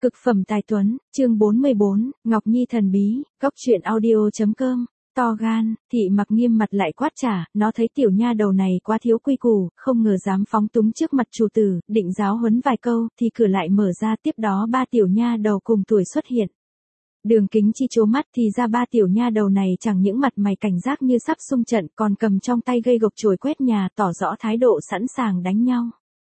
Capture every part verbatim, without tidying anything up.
Cực phẩm tài tuấn, chương bốn mươi bốn, Ngọc Nhi thần bí, góc truyện audio.com, to gan, Thị Mặc nghiêm mặt lại quát trả, nó thấy tiểu nha đầu này quá thiếu quy củ, không ngờ dám phóng túng trước mặt chủ tử, định giáo huấn vài câu, thì cửa lại mở ra, tiếp đó ba tiểu nha đầu cùng tuổi xuất hiện. Đường Kính Chi trố mắt thì ra ba tiểu nha đầu này chẳng những mặt mày cảnh giác như sắp xung trận, còn cầm trong tay gây gộc chổi quét nhà, tỏ rõ thái độ sẵn sàng đánh nhau.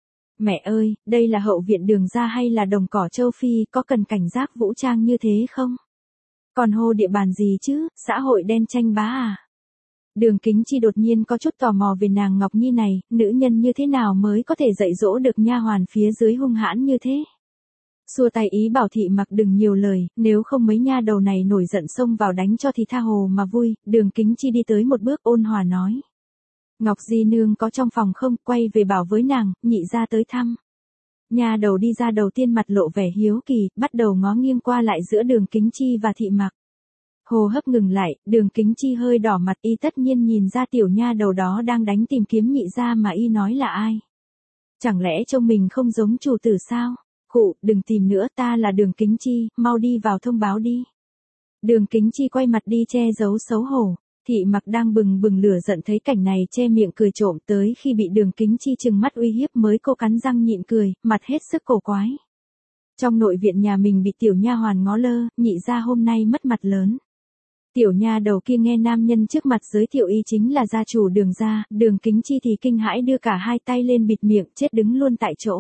Mẹ ơi, đây là hậu viện Đường gia hay là đồng cỏ châu Phi, có cần cảnh giác vũ trang như thế không? Còn hô địa bàn gì chứ, xã hội đen tranh bá à? Đường Kính Chi đột nhiên có chút tò mò về nàng Ngọc Nhi này, nữ nhân như thế nào mới có thể dạy dỗ được nha hoàn phía dưới hung hãn như thế? Xua tay ý bảo Thị Mặc đừng nhiều lời, nếu không mấy nha đầu này nổi giận xông vào đánh cho thì tha hồ mà vui. Đường Kính Chi đi tới một bước ôn hòa nói. Ngọc Di Nương có trong phòng không, quay về bảo với nàng, nhị ra tới thăm. Nha đầu đi ra đầu tiên mặt lộ vẻ hiếu kỳ, bắt đầu ngó nghiêng qua lại giữa Đường Kính Chi và Thị Mặc. Hô hấp ngừng lại, Đường Kính Chi hơi đỏ mặt, y tất nhiên nhìn ra tiểu nha đầu đó đang đánh tìm kiếm nhị ra mà y nói là ai. Chẳng lẽ trông mình không giống chủ tử sao? Khụ, đừng tìm nữa, ta là Đường Kính Chi, mau đi vào thông báo đi. Đường Kính Chi quay mặt đi che giấu xấu hổ. Thị Mặc đang bừng bừng lửa giận thấy cảnh này che miệng cười trộm, tới khi bị Đường Kính Chi trừng mắt uy hiếp mới cô cắn răng nhịn cười, mặt hết sức cổ quái. Trong nội viện nhà mình bị tiểu nha hoàn ngó lơ, nhị ra hôm nay mất mặt lớn. Tiểu nha đầu kia nghe nam nhân trước mặt giới thiệu y chính là gia chủ Đường gia, Đường Kính Chi thì kinh hãi đưa cả hai tay lên bịt miệng, chết đứng luôn tại chỗ.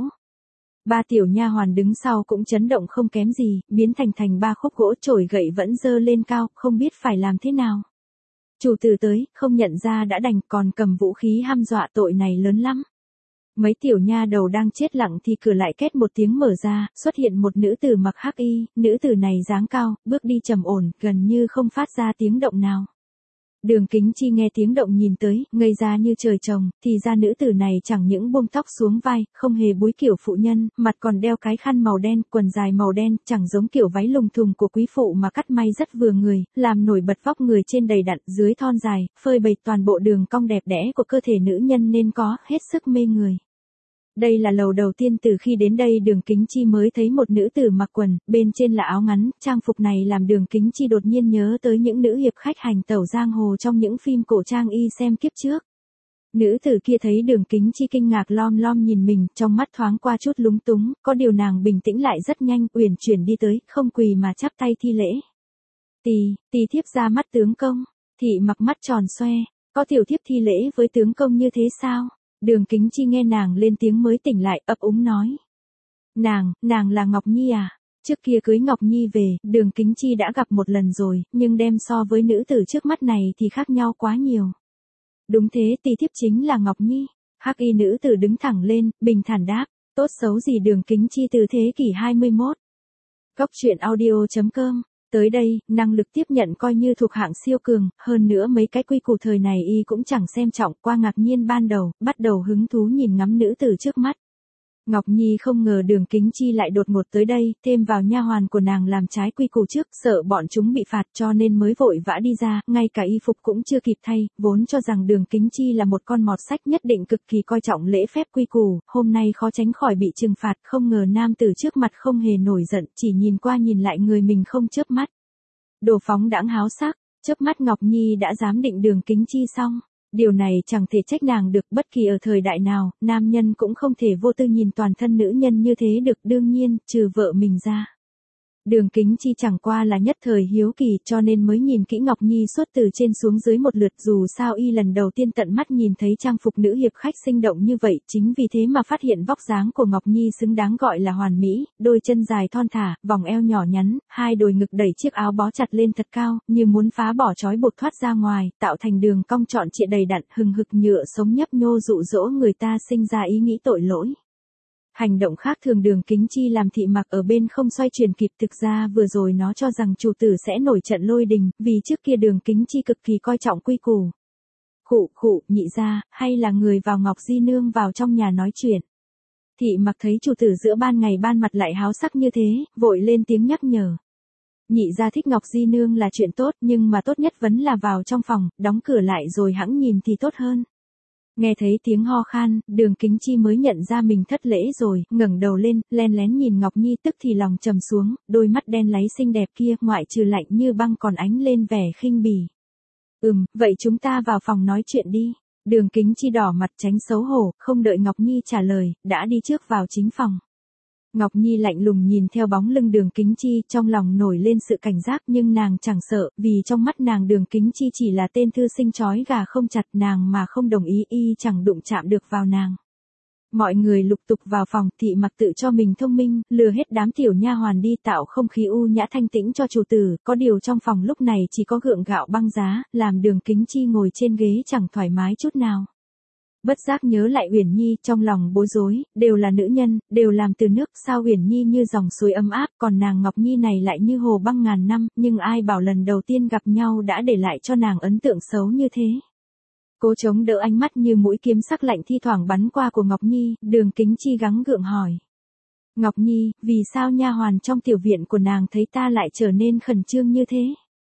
Ba tiểu nha hoàn đứng sau cũng chấn động không kém gì, biến thành thành ba khúc gỗ, chổi gậy vẫn dơ lên cao, không biết phải làm thế nào. Chủ tử tới, không nhận ra đã đành, còn cầm vũ khí hăm dọa, tội này lớn lắm. Mấy tiểu nha đầu đang chết lặng thì cửa lại két một tiếng mở ra, xuất hiện một nữ tử mặc hắc y, nữ tử này dáng cao, bước đi trầm ổn, gần như không phát ra tiếng động nào. Đường Kính Chi nghe tiếng động nhìn tới, ngây ra như trời trồng, thì ra nữ tử này chẳng những buông tóc xuống vai, không hề búi kiểu phụ nhân, mặt còn đeo cái khăn màu đen, quần dài màu đen, chẳng giống kiểu váy lùng thùng của quý phụ mà cắt may rất vừa người, làm nổi bật vóc người trên đầy đặn, dưới thon dài, phơi bày toàn bộ đường cong đẹp đẽ của cơ thể nữ nhân nên có, hết sức mê người. Đây là lầu đầu tiên từ khi đến đây Đường Kính Chi mới thấy một nữ tử mặc quần, bên trên là áo ngắn, trang phục này làm Đường Kính Chi đột nhiên nhớ tới những nữ hiệp khách hành tẩu giang hồ trong những phim cổ trang y xem kiếp trước. Nữ tử kia thấy Đường Kính Chi kinh ngạc lom lom nhìn mình, trong mắt thoáng qua chút lúng túng, có điều nàng bình tĩnh lại rất nhanh, uyển chuyển đi tới, không quỳ mà chắp tay thi lễ. Tì, tì thiếp ra mắt tướng công. Thị Mặc mắt tròn xoe, có tiểu thiếp thi lễ với tướng công như thế sao? Đường Kính Chi nghe nàng lên tiếng mới tỉnh lại, ấp úng nói. Nàng, nàng là Ngọc Nhi à? Trước kia cưới Ngọc Nhi về, Đường Kính Chi đã gặp một lần rồi, nhưng đem so với nữ tử trước mắt này thì khác nhau quá nhiều. Đúng thế, tỳ thiếp chính là Ngọc Nhi. Hắc y nữ tử đứng thẳng lên, bình thản đáp, tốt xấu gì Đường Kính Chi từ thế kỷ hai mươi mốt. Góc truyện audio.com. Tới đây, năng lực tiếp nhận coi như thuộc hạng siêu cường, hơn nữa mấy cái quy củ thời này y cũng chẳng xem trọng, qua ngạc nhiên ban đầu, bắt đầu hứng thú nhìn ngắm nữ tử trước mắt. Ngọc Nhi không ngờ Đường Kính Chi lại đột ngột tới đây, thêm vào nha hoàn của nàng làm trái quy củ trước, sợ bọn chúng bị phạt cho nên mới vội vã đi ra, ngay cả y phục cũng chưa kịp thay, vốn cho rằng Đường Kính Chi là một con mọt sách nhất định cực kỳ coi trọng lễ phép quy củ, hôm nay khó tránh khỏi bị trừng phạt, không ngờ nam tử trước mặt không hề nổi giận, chỉ nhìn qua nhìn lại người mình không chớp mắt. Đồ phóng đãng háo sắc, chớp mắt Ngọc Nhi đã dám định Đường Kính Chi xong. Điều này chẳng thể trách nàng được, bất kỳ ở thời đại nào, nam nhân cũng không thể vô tư nhìn toàn thân nữ nhân như thế được, đương nhiên, trừ vợ mình ra. Đường Kính Chi chẳng qua là nhất thời hiếu kỳ cho nên mới nhìn kỹ Ngọc Nhi suốt từ trên xuống dưới một lượt, dù sao y lần đầu tiên tận mắt nhìn thấy trang phục nữ hiệp khách sinh động như vậy, chính vì thế mà phát hiện vóc dáng của Ngọc Nhi xứng đáng gọi là hoàn mỹ, đôi chân dài thon thả, vòng eo nhỏ nhắn, hai đồi ngực đẩy chiếc áo bó chặt lên thật cao, như muốn phá bỏ trói buộc thoát ra ngoài, tạo thành đường cong trọn trịa đầy đặn, hừng hực nhựa sống nhấp nhô dụ dỗ người ta sinh ra ý nghĩ tội lỗi. Hành động khác thường Đường Kính Chi làm Thị Mặc ở bên không xoay chuyển kịp, thực ra vừa rồi nó cho rằng chủ tử sẽ nổi trận lôi đình, vì trước kia Đường Kính Chi cực kỳ coi trọng quy củ. Khụ khụ, nhị ra, hay là người vào Ngọc Di Nương vào trong nhà nói chuyện. Thị Mặc thấy chủ tử giữa ban ngày ban mặt lại háo sắc như thế, vội lên tiếng nhắc nhở. Nhị ra thích Ngọc Di Nương là chuyện tốt, nhưng mà tốt nhất vẫn là vào trong phòng, đóng cửa lại rồi hẵng nhìn thì tốt hơn. Nghe thấy tiếng ho khan, Đường Kính Chi mới nhận ra mình thất lễ rồi, ngẩng đầu lên, len lén nhìn Ngọc Nhi tức thì lòng trầm xuống, đôi mắt đen láy xinh đẹp kia ngoại trừ lạnh như băng còn ánh lên vẻ khinh bỉ. Ừm, vậy chúng ta vào phòng nói chuyện đi. Đường Kính Chi đỏ mặt tránh xấu hổ, không đợi Ngọc Nhi trả lời, đã đi trước vào chính phòng. Ngọc Nhi lạnh lùng nhìn theo bóng lưng Đường Kính Chi, trong lòng nổi lên sự cảnh giác nhưng nàng chẳng sợ, vì trong mắt nàng Đường Kính Chi chỉ là tên thư sinh trói gà không chặt, nàng mà không đồng ý y chẳng đụng chạm được vào nàng. Mọi người lục tục vào phòng, Thị Mặc tự cho mình thông minh, lừa hết đám tiểu nha hoàn đi tạo không khí u nhã thanh tĩnh cho chủ tử, có điều trong phòng lúc này chỉ có gượng gạo băng giá, làm Đường Kính Chi ngồi trên ghế chẳng thoải mái chút nào. Bất giác nhớ lại Uyển Nhi, trong lòng bối rối, đều là nữ nhân, đều làm từ nước, sao Uyển Nhi như dòng suối ấm áp, còn nàng Ngọc Nhi này lại như hồ băng ngàn năm, nhưng ai bảo lần đầu tiên gặp nhau đã để lại cho nàng ấn tượng xấu như thế. Cố chống đỡ ánh mắt như mũi kiếm sắc lạnh thi thoảng bắn qua của Ngọc Nhi, Đường Kính Chi gắng gượng hỏi. Ngọc Nhi, vì sao nha hoàn trong tiểu viện của nàng thấy ta lại trở nên khẩn trương như thế?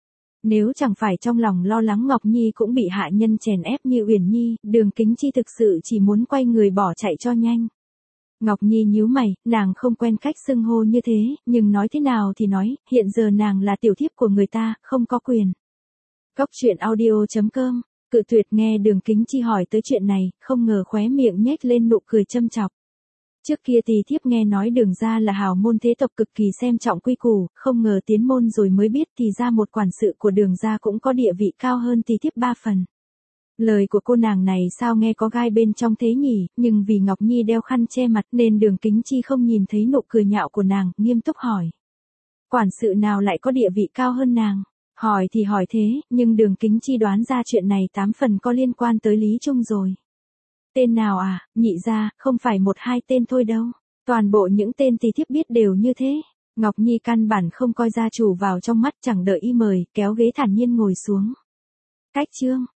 Nếu chẳng phải trong lòng lo lắng Ngọc Nhi cũng bị hạ nhân chèn ép như Uyển Nhi, Đường Kính Chi thực sự chỉ muốn quay người bỏ chạy cho nhanh. Ngọc Nhi nhíu mày, nàng không quen cách xưng hô như thế, nhưng nói thế nào thì nói, hiện giờ nàng là tiểu thiếp của người ta, không có quyền. Góc truyện audio chấm com, Cự Tuyệt nghe Đường Kính Chi hỏi tới chuyện này, không ngờ khóe miệng nhếch lên nụ cười châm chọc. Trước kia thì thiếp nghe nói Đường gia là hào môn thế tộc cực kỳ xem trọng quy củ, không ngờ tiến môn rồi mới biết thì ra một quản sự của Đường gia cũng có địa vị cao hơn thì thiếp ba phần. Lời của cô nàng này sao nghe có gai bên trong thế nhỉ, nhưng vì Ngọc Nhi đeo khăn che mặt nên Đường Kính Chi không nhìn thấy nụ cười nhạo của nàng, nghiêm túc hỏi. Quản sự nào lại có địa vị cao hơn nàng? Hỏi thì hỏi thế, nhưng Đường Kính Chi đoán ra chuyện này tám phần có liên quan tới Lý Trung rồi. Tên nào à, nhị ra, không phải một hai tên thôi đâu. Toàn bộ những tên thì thiếp biết đều như thế. Ngọc Nhi căn bản không coi gia chủ vào trong mắt, chẳng đợi y mời, kéo ghế thản nhiên ngồi xuống. Cách chương.